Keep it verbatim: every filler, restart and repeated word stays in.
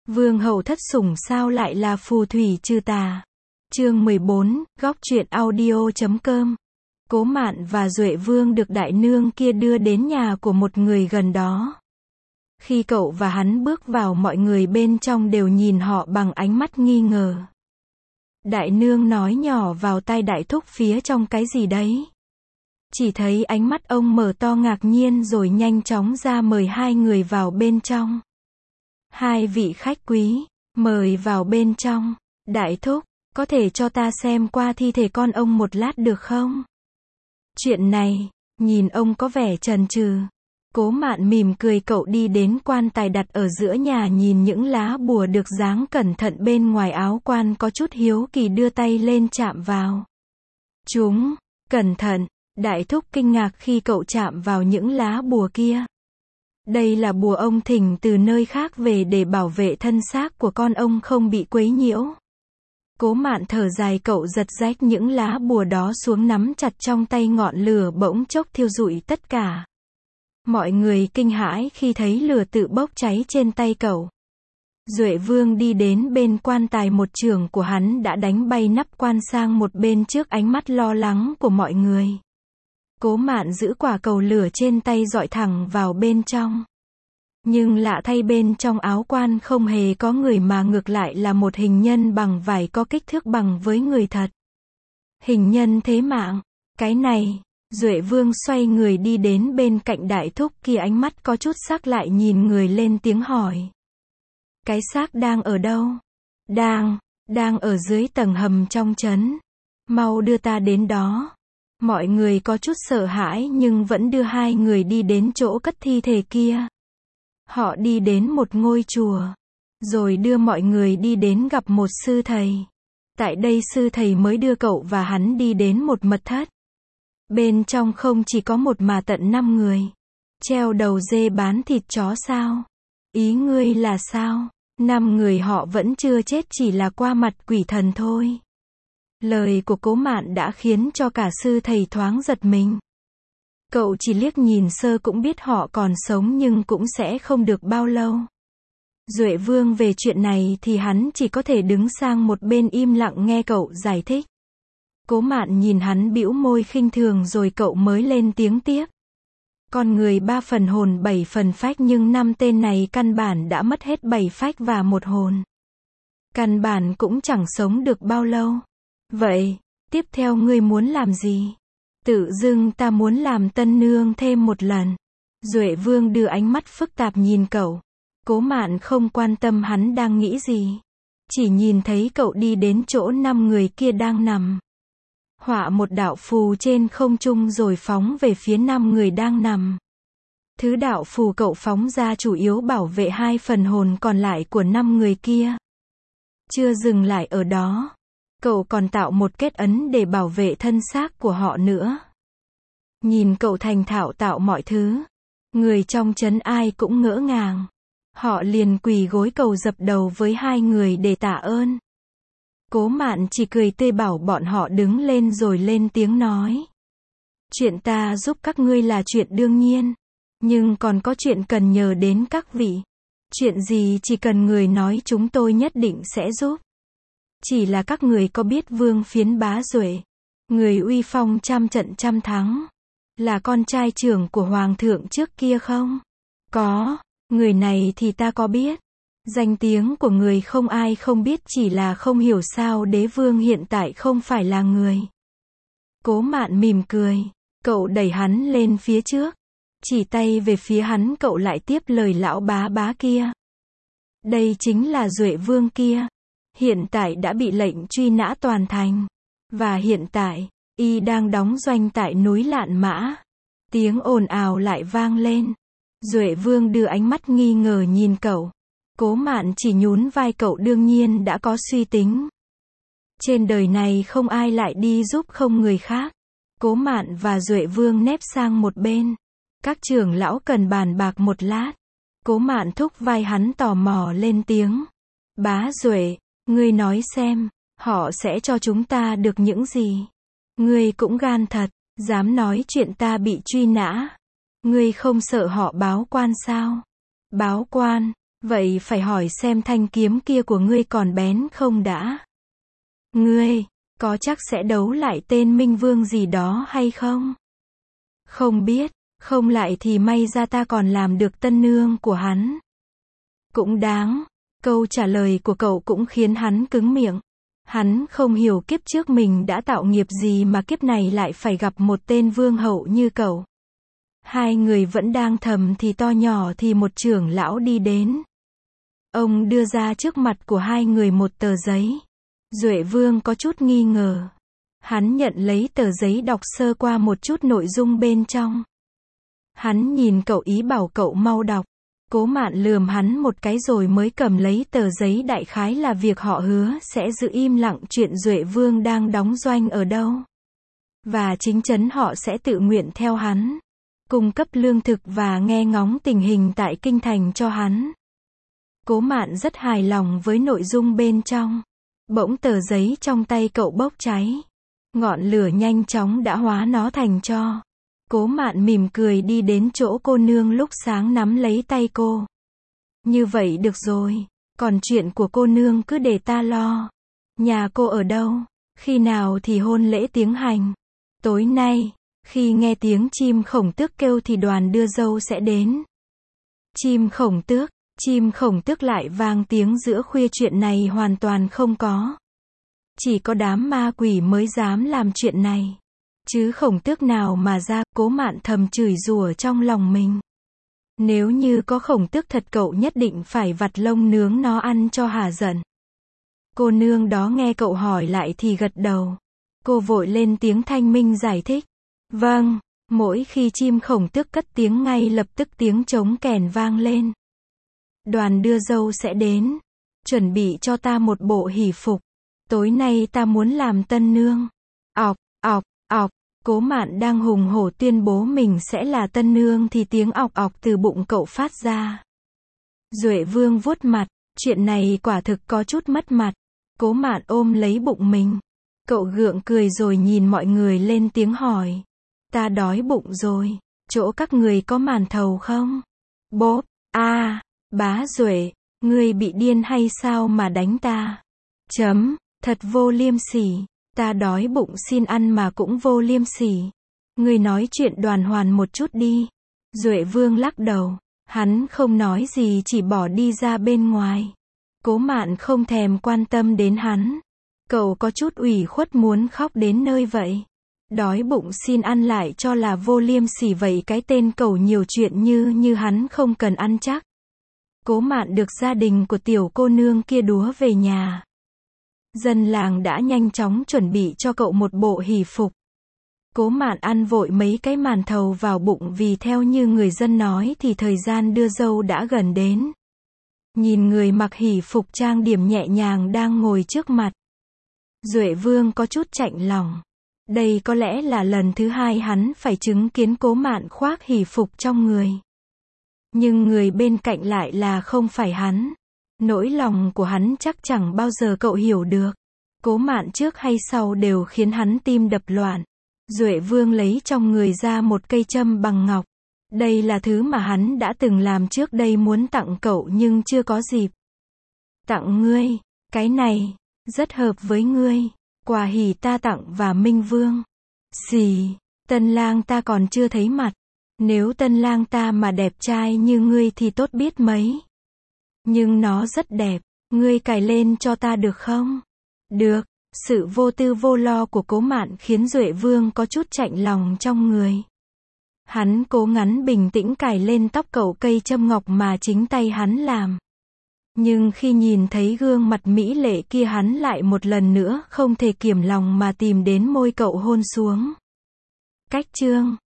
Vương hậu thất sủng sao lại là phù thủy trừ tà. Chương mười bốn, góc truyện audio chấm com. Cố Mạn và Duệ Vương được đại nương kia đưa đến nhà của một người gần đó. Khi cậu và hắn bước vào, mọi người bên trong đều nhìn họ bằng ánh mắt nghi ngờ. Đại nương nói nhỏ vào tai đại thúc phía trong cái gì đấy. Chỉ thấy ánh mắt ông mở to ngạc nhiên rồi nhanh chóng ra mời hai người vào bên trong. Hai vị khách quý, mời vào bên trong. Đại thúc, có thể cho ta xem qua thi thể con ông một lát được không? Chuyện này, nhìn ông có vẻ chần chừ. Cố Mạn mỉm cười, cậu đi đến quan tài đặt ở giữa nhà, nhìn những lá bùa được dáng cẩn thận bên ngoài áo quan, có chút hiếu kỳ đưa tay lên chạm vào. Chúng, cẩn thận, đại thúc kinh ngạc khi cậu chạm vào những lá bùa kia. Đây là bùa ông thỉnh từ nơi khác về để bảo vệ thân xác của con ông không bị quấy nhiễu. Cố Mạn thở dài, cậu giật rách những lá bùa đó xuống nắm chặt trong tay, ngọn lửa bỗng chốc thiêu rụi tất cả. Mọi người kinh hãi khi thấy lửa tự bốc cháy trên tay cậu. Duệ Vương đi đến bên quan tài, một chưởng của hắn đã đánh bay nắp quan sang một bên trước ánh mắt lo lắng của mọi người. Cố Mạn giữ quả cầu lửa trên tay dọi thẳng vào bên trong. Nhưng lạ thay, bên trong áo quan không hề có người mà ngược lại là một hình nhân bằng vải có kích thước bằng với người thật. Hình nhân thế mạng, cái này. Duệ Vương xoay người đi đến bên cạnh đại thúc kia, ánh mắt có chút sắc lại nhìn người, lên tiếng hỏi. Cái xác đang ở đâu? Đang, đang ở dưới tầng hầm trong trấn. Mau đưa ta đến đó. Mọi người có chút sợ hãi nhưng vẫn đưa hai người đi đến chỗ cất thi thể kia. Họ đi đến một ngôi chùa, rồi đưa mọi người đi đến gặp một sư thầy. Tại đây sư thầy mới đưa cậu và hắn đi đến một mật thất. Bên trong không chỉ có một mà tận năm người. Treo đầu dê bán thịt chó sao? Ý ngươi là sao? Năm người họ vẫn chưa chết, chỉ là qua mặt quỷ thần thôi. Lời của Cố Mạn đã khiến cho cả sư thầy thoáng giật mình. Cậu chỉ liếc nhìn sơ cũng biết họ còn sống nhưng cũng sẽ không được bao lâu. Duệ Vương về chuyện này thì hắn chỉ có thể đứng sang một bên im lặng nghe cậu giải thích. Cố Mạn nhìn hắn bĩu môi khinh thường rồi cậu mới lên tiếng tiếp. Con người ba phần hồn bảy phần phách, nhưng năm tên này căn bản đã mất hết bảy phách và một hồn. Căn bản cũng chẳng sống được bao lâu. Vậy, tiếp theo ngươi muốn làm gì? Tự dưng ta muốn làm tân nương thêm một lần. Duệ Vương đưa ánh mắt phức tạp nhìn cậu. Cố Mạn không quan tâm hắn đang nghĩ gì. Chỉ nhìn thấy cậu đi đến chỗ năm người kia đang nằm. Họa một đạo phù trên không trung rồi phóng về phía năm người đang nằm. Thứ đạo phù cậu phóng ra chủ yếu bảo vệ hai phần hồn còn lại của năm người kia. Chưa dừng lại ở đó. Cậu còn tạo một kết ấn để bảo vệ thân xác của họ nữa. Nhìn cậu thành thạo tạo mọi thứ, người trong trấn ai cũng ngỡ ngàng. Họ liền quỳ gối cầu dập đầu với hai người để tạ ơn. Cố Mạn chỉ cười tươi bảo bọn họ đứng lên rồi lên tiếng nói. Chuyện ta giúp các ngươi là chuyện đương nhiên. Nhưng còn có chuyện cần nhờ đến các vị. Chuyện gì chỉ cần người nói chúng tôi nhất định sẽ giúp. Chỉ là các người có biết Vương Phiến Bá Duệ, người uy phong trăm trận trăm thắng, là con trai trưởng của Hoàng thượng trước kia không? Có, người này thì ta có biết. Danh tiếng của người không ai không biết, chỉ là không hiểu sao đế vương hiện tại không phải là người. Cố Mạn mỉm cười, cậu đẩy hắn lên phía trước, chỉ tay về phía hắn, cậu lại tiếp lời lão bá bá kia. Đây chính là Duệ Vương kia. Hiện tại đã bị lệnh truy nã toàn thành. Và hiện tại, y đang đóng doanh tại núi Lạn Mã. Tiếng ồn ào lại vang lên. Duệ Vương đưa ánh mắt nghi ngờ nhìn cậu. Cố Mạn chỉ nhún vai, cậu đương nhiên đã có suy tính. Trên đời này không ai lại đi giúp không người khác. Cố Mạn và Duệ Vương nép sang một bên. Các trưởng lão cần bàn bạc một lát. Cố Mạn thúc vai hắn tò mò lên tiếng. Bá Duệ, ngươi nói xem, họ sẽ cho chúng ta được những gì? Ngươi cũng gan thật, dám nói chuyện ta bị truy nã. Ngươi không sợ họ báo quan sao? Báo quan? Vậy phải hỏi xem thanh kiếm kia của ngươi còn bén không đã. Ngươi, có chắc sẽ đấu lại tên Minh Vương gì đó hay không? Không biết, không lại thì may ra ta còn làm được tân nương của hắn. Cũng đáng, câu trả lời của cậu cũng khiến hắn cứng miệng. Hắn không hiểu kiếp trước mình đã tạo nghiệp gì mà kiếp này lại phải gặp một tên vương hậu như cậu. Hai người vẫn đang thầm thì to nhỏ thì một trưởng lão đi đến. Ông đưa ra trước mặt của hai người một tờ giấy. Duệ Vương có chút nghi ngờ. Hắn nhận lấy tờ giấy đọc sơ qua một chút nội dung bên trong. Hắn nhìn cậu ý bảo cậu mau đọc. Cố Mạn lườm hắn một cái rồi mới cầm lấy tờ giấy, đại khái là việc họ hứa sẽ giữ im lặng chuyện Duệ Vương đang đóng doanh ở đâu. Và chính chắn họ sẽ tự nguyện theo hắn. Cung cấp lương thực và nghe ngóng tình hình tại kinh thành cho hắn. Cố Mạn rất hài lòng với nội dung bên trong. Bỗng tờ giấy trong tay cậu bốc cháy. Ngọn lửa nhanh chóng đã hóa nó thành tro. Cố Mạn mỉm cười đi đến chỗ cô nương lúc sáng nắm lấy tay cô. Như vậy được rồi, còn chuyện của cô nương cứ để ta lo. Nhà cô ở đâu? Khi nào thì hôn lễ tiến hành? Tối nay, khi nghe tiếng chim khổng tước kêu thì đoàn đưa dâu sẽ đến. Chim khổng tước, chim khổng tước lại vang tiếng giữa khuya, chuyện này hoàn toàn không có. Chỉ có đám ma quỷ mới dám làm chuyện này. Chứ khổng tước nào mà ra, Cố Mạn thầm chửi rủa trong lòng mình. Nếu như có khổng tước thật cậu nhất định phải vặt lông nướng nó ăn cho hả giận. Cô nương đó nghe cậu hỏi lại thì gật đầu. Cô vội lên tiếng thanh minh giải thích. Vâng, mỗi khi chim khổng tước cất tiếng ngay lập tức tiếng trống kèn vang lên. Đoàn đưa dâu sẽ đến. Chuẩn bị cho ta một bộ hỷ phục. Tối nay ta muốn làm tân nương. Ọc, ọc, ọc. Cố Mạn đang hùng hổ tuyên bố mình sẽ là tân nương thì tiếng ọc ọc từ bụng cậu phát ra. Duệ Vương vuốt mặt, chuyện này quả thực có chút mất mặt. Cố Mạn ôm lấy bụng mình. Cậu gượng cười rồi nhìn mọi người lên tiếng hỏi. Ta đói bụng rồi, chỗ các người có màn thầu không? Bốp, a, à, bá Duệ, ngươi bị điên hay sao mà đánh ta? Chấm, thật vô liêm sỉ. Ta đói bụng xin ăn mà cũng vô liêm sỉ. Ngươi nói chuyện đoàn hoàn một chút đi. Duệ Vương lắc đầu. Hắn không nói gì, chỉ bỏ đi ra bên ngoài. Cố Mạn không thèm quan tâm đến hắn. Cậu có chút ủy khuất muốn khóc đến nơi vậy. Đói bụng xin ăn lại cho là vô liêm sỉ vậy, cái tên cậu nhiều chuyện như như hắn không cần ăn chắc. Cố Mạn được gia đình của tiểu cô nương kia đúa về nhà. Dân làng đã nhanh chóng chuẩn bị cho cậu một bộ hỷ phục. Cố Mạn ăn vội mấy cái màn thầu vào bụng vì theo như người dân nói thì thời gian đưa dâu đã gần đến. Nhìn người mặc hỷ phục trang điểm nhẹ nhàng đang ngồi trước mặt. Duệ Vương có chút chạnh lòng. Đây có lẽ là lần thứ hai hắn phải chứng kiến Cố Mạn khoác hỷ phục trong người. Nhưng người bên cạnh lại là không phải hắn. Nỗi lòng của hắn chắc chẳng bao giờ cậu hiểu được. Cố Mạn trước hay sau đều khiến hắn tim đập loạn. Duệ Vương lấy trong người ra một cây châm bằng ngọc. Đây là thứ mà hắn đã từng làm trước đây muốn tặng cậu nhưng chưa có dịp. Tặng ngươi, cái này, rất hợp với ngươi. Quà hỷ ta tặng và Minh Vương. Xì, tân lang ta còn chưa thấy mặt. Nếu tân lang ta mà đẹp trai như ngươi thì tốt biết mấy. Nhưng nó rất đẹp, ngươi cài lên cho ta được không? Được, sự vô tư vô lo của Cố Mạn khiến Duệ Vương có chút chạnh lòng trong người. Hắn cố gắng bình tĩnh cài lên tóc cậu cây châm ngọc mà chính tay hắn làm. Nhưng khi nhìn thấy gương mặt mỹ lệ kia hắn lại một lần nữa không thể kiềm lòng mà tìm đến môi cậu hôn xuống. Cách chương